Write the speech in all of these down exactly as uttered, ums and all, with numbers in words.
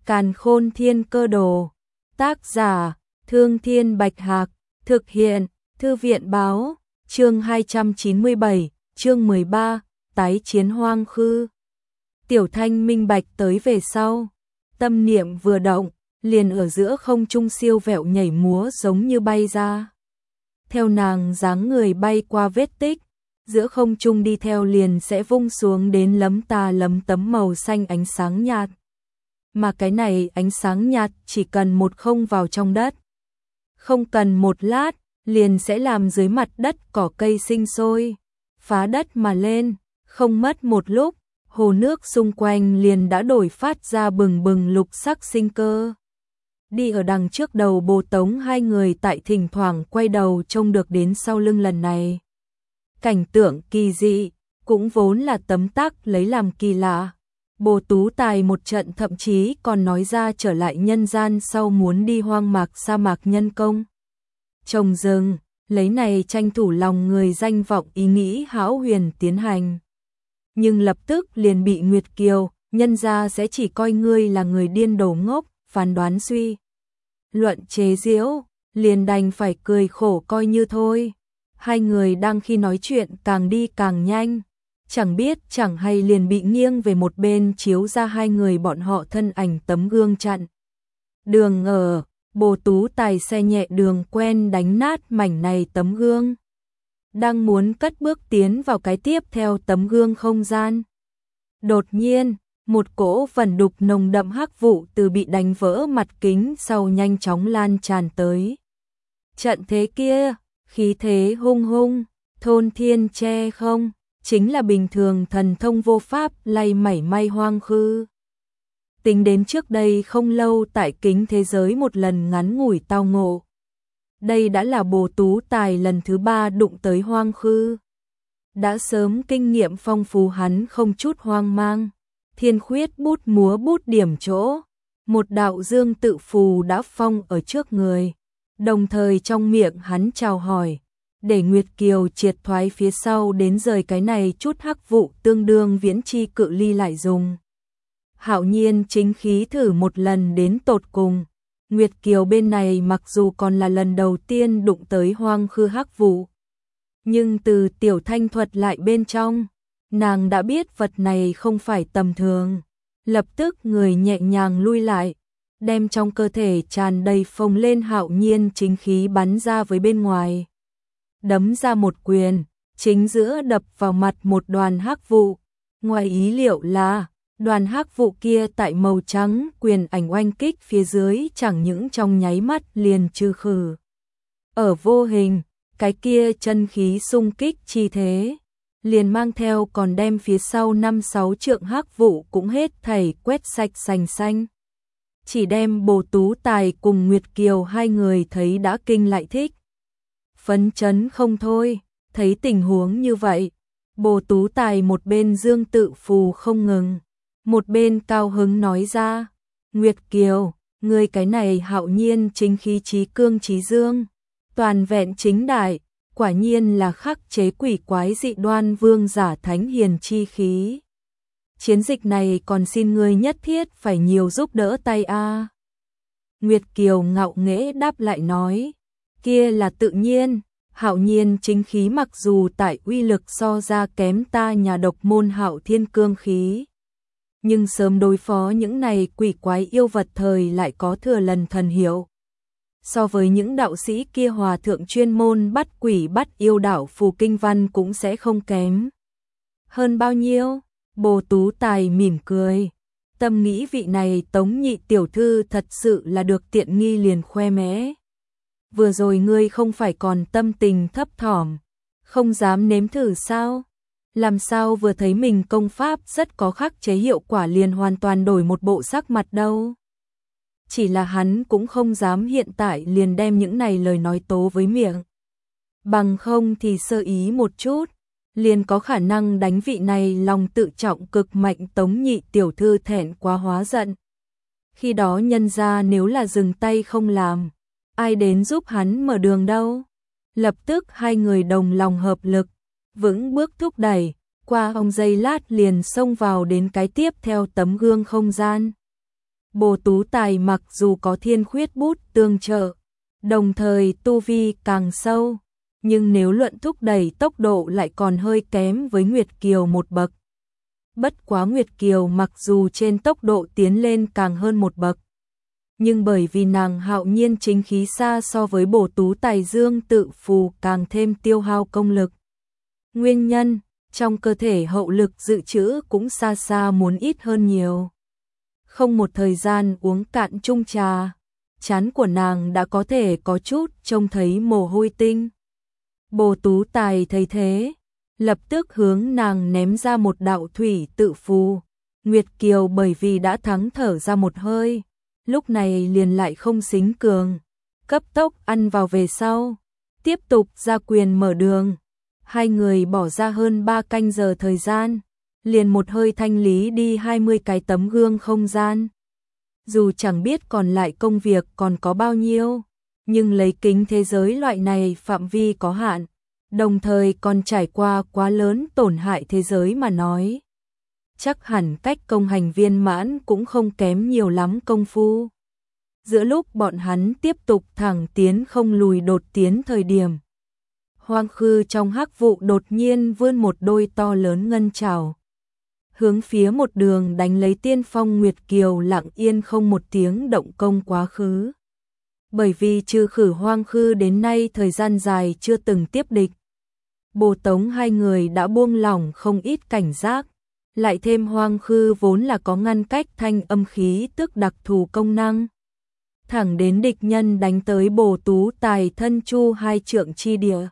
Càn Khôn Thiên Cơ Đồ. Tác giả: Thương Thiên Bạch Hạc. Thực hiện: Thư viện báo. Chương hai trăm chín mươi bảy, chương mười ba, tái chiến hoang khư. Tiểu Thanh minh bạch tới về sau, tâm niệm vừa động, liền ở giữa không trung siêu vẹo nhảy múa giống như bay ra. Theo nàng dáng người bay qua vết tích, giữa không trung đi theo liền sẽ vung xuống đến lấm ta lấm tấm màu xanh ánh sáng nhạt. Mà cái này ánh sáng nhạt chỉ cần một không vào trong đất, không cần một lát, liền sẽ làm dưới mặt đất cỏ cây sinh sôi, phá đất mà lên, không mất một lúc, hồ nước xung quanh liền đã đổi phát ra bừng bừng lục sắc sinh cơ. Đi ở đằng trước đầu Bồ Tống hai người tại thỉnh thoảng quay đầu trông được đến sau lưng lần này. Cảnh tượng kỳ dị, cũng vốn là tấm tắc lấy làm kỳ lạ. Bồ Tú Tài một trận thậm chí còn nói ra trở lại nhân gian sau muốn đi hoang mạc sa mạc nhân công trồng rừng, lấy này tranh thủ lòng người danh vọng ý nghĩ hão huyền tiến hành. Nhưng lập tức liền bị Nguyệt Kiều, nhân gia sẽ chỉ coi ngươi là người điên đồ ngốc, phán đoán suy luận chế giễu, liền đành phải cười khổ coi như thôi. Hai người đang khi nói chuyện càng đi càng nhanh, chẳng biết chẳng hay liền bị nghiêng về một bên chiếu ra hai người bọn họ thân ảnh tấm gương chặn đường ở. Bồ Tú Tài xe nhẹ đường quen đánh nát mảnh này tấm gương, đang muốn cất bước tiến vào cái tiếp theo tấm gương không gian. Đột nhiên, một cỗ vẩn đục nồng đậm hắc vụ từ bị đánh vỡ mặt kính sau nhanh chóng lan tràn tới. Trận thế kia, khí thế hung hung, thôn thiên che không, chính là bình thường thần thông vô pháp lay mảy may hoang khư. Tính đến trước đây không lâu tại kính thế giới một lần ngắn ngủi tao ngộ. Đây đã là Bồ Tú Tài lần thứ ba đụng tới hoang khư. Đã sớm kinh nghiệm phong phú hắn không chút hoang mang. Thiên khuyết bút múa bút điểm chỗ. Một đạo dương tự phù đã phong ở trước người. Đồng thời trong miệng hắn chào hỏi. Để Nguyệt Kiều triệt thoái phía sau đến rời cái này chút hắc vụ tương đương viễn chi cự ly lại dùng. Hạo nhiên chính khí thử một lần đến tột cùng. Nguyệt Kiều bên này mặc dù còn là lần đầu tiên đụng tới hoang khư hắc vụ, nhưng từ Tiểu Thanh thuật lại bên trong, nàng đã biết vật này không phải tầm thường. Lập tức người nhẹ nhàng lui lại, đem trong cơ thể tràn đầy phồng lên hạo nhiên chính khí bắn ra với bên ngoài. Đấm ra một quyền, chính giữa đập vào mặt một đoàn hắc vụ. Ngoài ý liệu là đoàn hắc vụ kia tại màu trắng quyền ảnh oanh kích phía dưới chẳng những trong nháy mắt liền trừ khử. Ở vô hình, cái kia chân khí xung kích chi thế, liền mang theo còn đem phía sau năm sáu trượng hắc vụ cũng hết thảy quét sạch sành xanh. Chỉ đem Bồ Tú Tài cùng Nguyệt Kiều hai người thấy đã kinh lại thích. Phấn chấn không thôi, thấy tình huống như vậy, Bồ Tú Tài một bên dương tự phù không ngừng, một bên cao hứng nói ra, Nguyệt Kiều, ngươi cái này hạo nhiên chính khí trí cương trí dương, toàn vẹn chính đại, quả nhiên là khắc chế quỷ quái dị đoan vương giả thánh hiền chi khí. Chiến dịch này còn xin ngươi nhất thiết phải nhiều giúp đỡ tay a. Nguyệt Kiều ngạo nghễ đáp lại nói, kia là tự nhiên, hạo nhiên chính khí mặc dù tại uy lực so ra kém ta nhà độc môn hạo thiên cương khí, nhưng sớm đối phó những này quỷ quái yêu vật thời lại có thừa lần thần hiệu. So với những đạo sĩ kia hòa thượng chuyên môn bắt quỷ bắt yêu đạo phù kinh văn cũng sẽ không kém hơn bao nhiêu. Bồ Tú Tài mỉm cười, tâm nghĩ vị này Tống nhị tiểu thư thật sự là được tiện nghi liền khoe mẽ. Vừa rồi ngươi không phải còn tâm tình thấp thỏm, không dám nếm thử sao? Làm sao vừa thấy mình công pháp rất có khắc chế hiệu quả liền hoàn toàn đổi một bộ sắc mặt đâu. Chỉ là hắn cũng không dám hiện tại liền đem những này lời nói tố với miệng. Bằng không thì sơ ý một chút, liền có khả năng đánh vị này lòng tự trọng cực mạnh Tống nhị tiểu thư thẹn quá hóa giận. Khi đó nhân ra nếu là dừng tay không làm, ai đến giúp hắn mở đường đâu. Lập tức hai người đồng lòng hợp lực, vững bước thúc đẩy, qua ông giây lát liền xông vào đến cái tiếp theo tấm gương không gian. Bồ Tú Tài mặc dù có thiên khuyết bút tương trợ, đồng thời tu vi càng sâu, nhưng nếu luận thúc đẩy tốc độ lại còn hơi kém với Nguyệt Kiều một bậc. Bất quá Nguyệt Kiều mặc dù trên tốc độ tiến lên càng hơn một bậc, nhưng bởi vì nàng hạo nhiên chính khí xa so với Bồ Tú Tài dương tự phù càng thêm tiêu hao công lực. Nguyên nhân, trong cơ thể hậu lực dự trữ cũng xa xa muốn ít hơn nhiều. Không một thời gian uống cạn chung trà, trán của nàng đã có thể có chút trông thấy mồ hôi tinh. Bồ Tú Tài thấy thế, lập tức hướng nàng ném ra một đạo thủy tự phù. Nguyệt Kiều bởi vì đã thắng thở ra một hơi, lúc này liền lại không xính cường, cấp tốc ăn vào về sau, tiếp tục ra quyền mở đường. Hai người bỏ ra hơn ba canh giờ thời gian, liền một hơi thanh lý đi hai mươi cái tấm gương không gian. Dù chẳng biết còn lại công việc còn có bao nhiêu, nhưng lấy kính thế giới loại này phạm vi có hạn, đồng thời còn trải qua quá lớn tổn hại thế giới mà nói. Chắc hẳn cách công hành viên mãn cũng không kém nhiều lắm công phu. Giữa lúc bọn hắn tiếp tục thẳng tiến không lùi đột tiến thời điểm, Hoang Khư trong hắc vụ đột nhiên vươn một đôi to lớn ngân trảo, hướng phía một đường đánh lấy tiên phong. Nguyệt Kiều lặng yên không một tiếng động công quá khứ. Bởi vì trừ khử Hoang Khư đến nay thời gian dài chưa từng tiếp địch, Bồ Tống hai người đã buông lỏng không ít cảnh giác, lại thêm Hoang Khư vốn là có ngăn cách thanh âm khí tức đặc thù công năng. Thẳng đến địch nhân đánh tới Bồ Tú Tài thân chu hai trượng chi địa,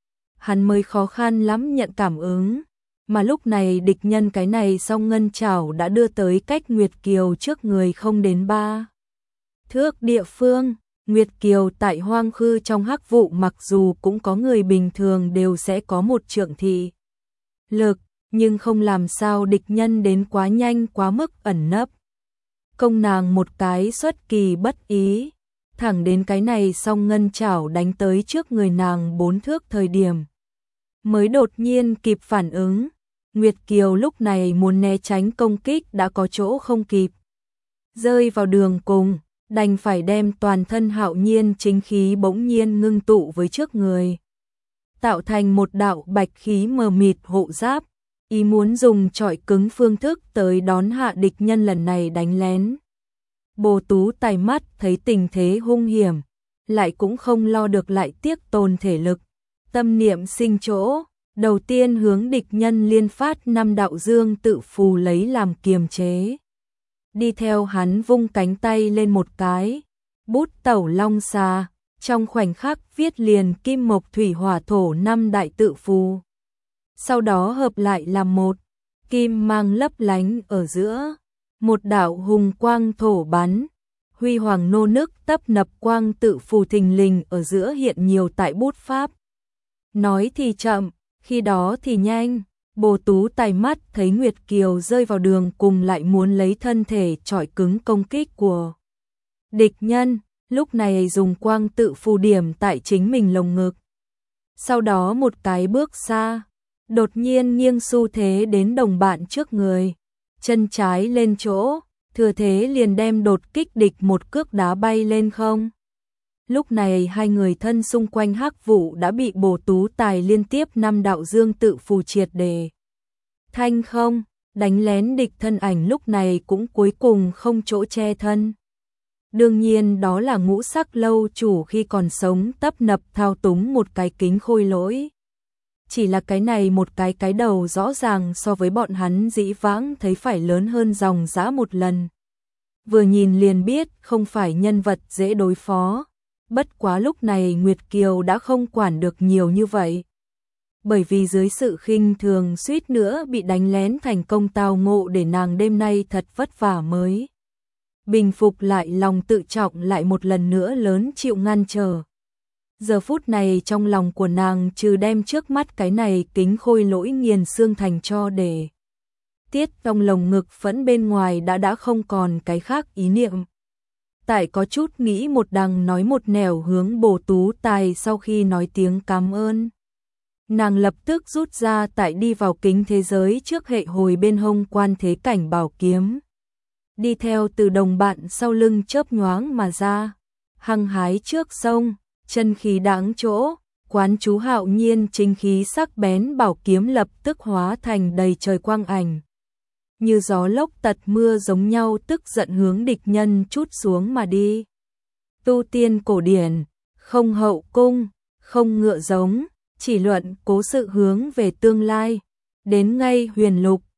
hắn mới khó khăn lắm nhận cảm ứng, mà lúc này địch nhân cái này song ngân trảo đã đưa tới cách Nguyệt Kiều trước người không đến ba thước địa phương. Nguyệt Kiều tại Hoang Khư trong hắc vụ mặc dù cũng có người bình thường đều sẽ có một trượng thị lực, nhưng không làm sao địch nhân đến quá nhanh quá mức ẩn nấp. Công nàng một cái xuất kỳ bất ý, thẳng đến cái này song ngân trảo đánh tới trước người nàng bốn thước thời điểm, mới đột nhiên kịp phản ứng. Nguyệt Kiều lúc này muốn né tránh công kích đã có chỗ không kịp, rơi vào đường cùng, đành phải đem toàn thân hạo nhiên chính khí bỗng nhiên ngưng tụ với trước người, tạo thành một đạo bạch khí mờ mịt hộ giáp, ý muốn dùng trọi cứng phương thức tới đón hạ địch nhân lần này đánh lén. Bồ Tú Tài mắt thấy tình thế hung hiểm, lại cũng không lo được lại tiếc tồn thể lực, tâm niệm sinh chỗ, đầu tiên hướng địch nhân liên phát năm đạo dương tự phù lấy làm kiềm chế. Đi theo hắn vung cánh tay lên một cái, bút tẩu long xà, trong khoảnh khắc viết liền kim mộc thủy hỏa thổ năm đại tự phù. Sau đó hợp lại làm một, kim mang lấp lánh ở giữa, một đạo hùng quang thổ bắn, huy hoàng nô nức tấp nập quang tự phù thình lình ở giữa hiện nhiều tại bút pháp. Nói thì chậm, khi đó thì nhanh. Bồ Tú Tài mắt thấy Nguyệt Kiều rơi vào đường cùng lại muốn lấy thân thể trọi cứng công kích của địch nhân, lúc này dùng quang tự phù điểm tại chính mình lồng ngực. Sau đó một cái bước xa, đột nhiên nghiêng xu thế đến đồng bạn trước người, chân trái lên chỗ, thừa thế liền đem đột kích địch một cước đá bay lên không. Lúc này hai người thân xung quanh hắc vụ đã bị Bồ Tú Tài liên tiếp năm đạo dương tự phù triệt đề thanh không, đánh lén địch thân ảnh lúc này cũng cuối cùng không chỗ che thân. Đương nhiên đó là Ngũ Sắc lâu chủ khi còn sống tấp nập thao túng một cái kính khôi lỗi. Chỉ là cái này một cái cái đầu rõ ràng so với bọn hắn dĩ vãng thấy phải lớn hơn dòng dã một lần. Vừa nhìn liền biết không phải nhân vật dễ đối phó. Bất quá lúc này Nguyệt Kiều đã không quản được nhiều như vậy. Bởi vì dưới sự khinh thường suýt nữa bị đánh lén thành công tao ngộ để nàng đêm nay thật vất vả mới bình phục lại lòng tự trọng lại một lần nữa lớn chịu ngăn trở. Giờ phút này trong lòng của nàng trừ đem trước mắt cái này kính khôi lỗi nghiền xương thành cho để tiết trong lồng ngực phẫn bên ngoài đã đã không còn cái khác ý niệm. Tại có chút nghĩ một đằng nói một nẻo hướng Bồ Tú Tài sau khi nói tiếng cảm ơn. Nàng lập tức rút ra tại đi vào kính thế giới trước hệ hồi bên hông quan thế cảnh bảo kiếm. đi theo từ đồng bạn sau lưng chớp nhoáng mà ra, hăng hái trước sông, chân khí đáng chỗ, quán chú hạo nhiên chính khí sắc bén bảo kiếm lập tức hóa thành đầy trời quang ảnh. Như gió lốc tật mưa giống nhau tức giận hướng địch nhân trút xuống mà đi. Tu tiên cổ điển, không hậu cung, không ngựa giống, chỉ luận cố sự hướng về tương lai, đến ngay huyền lục,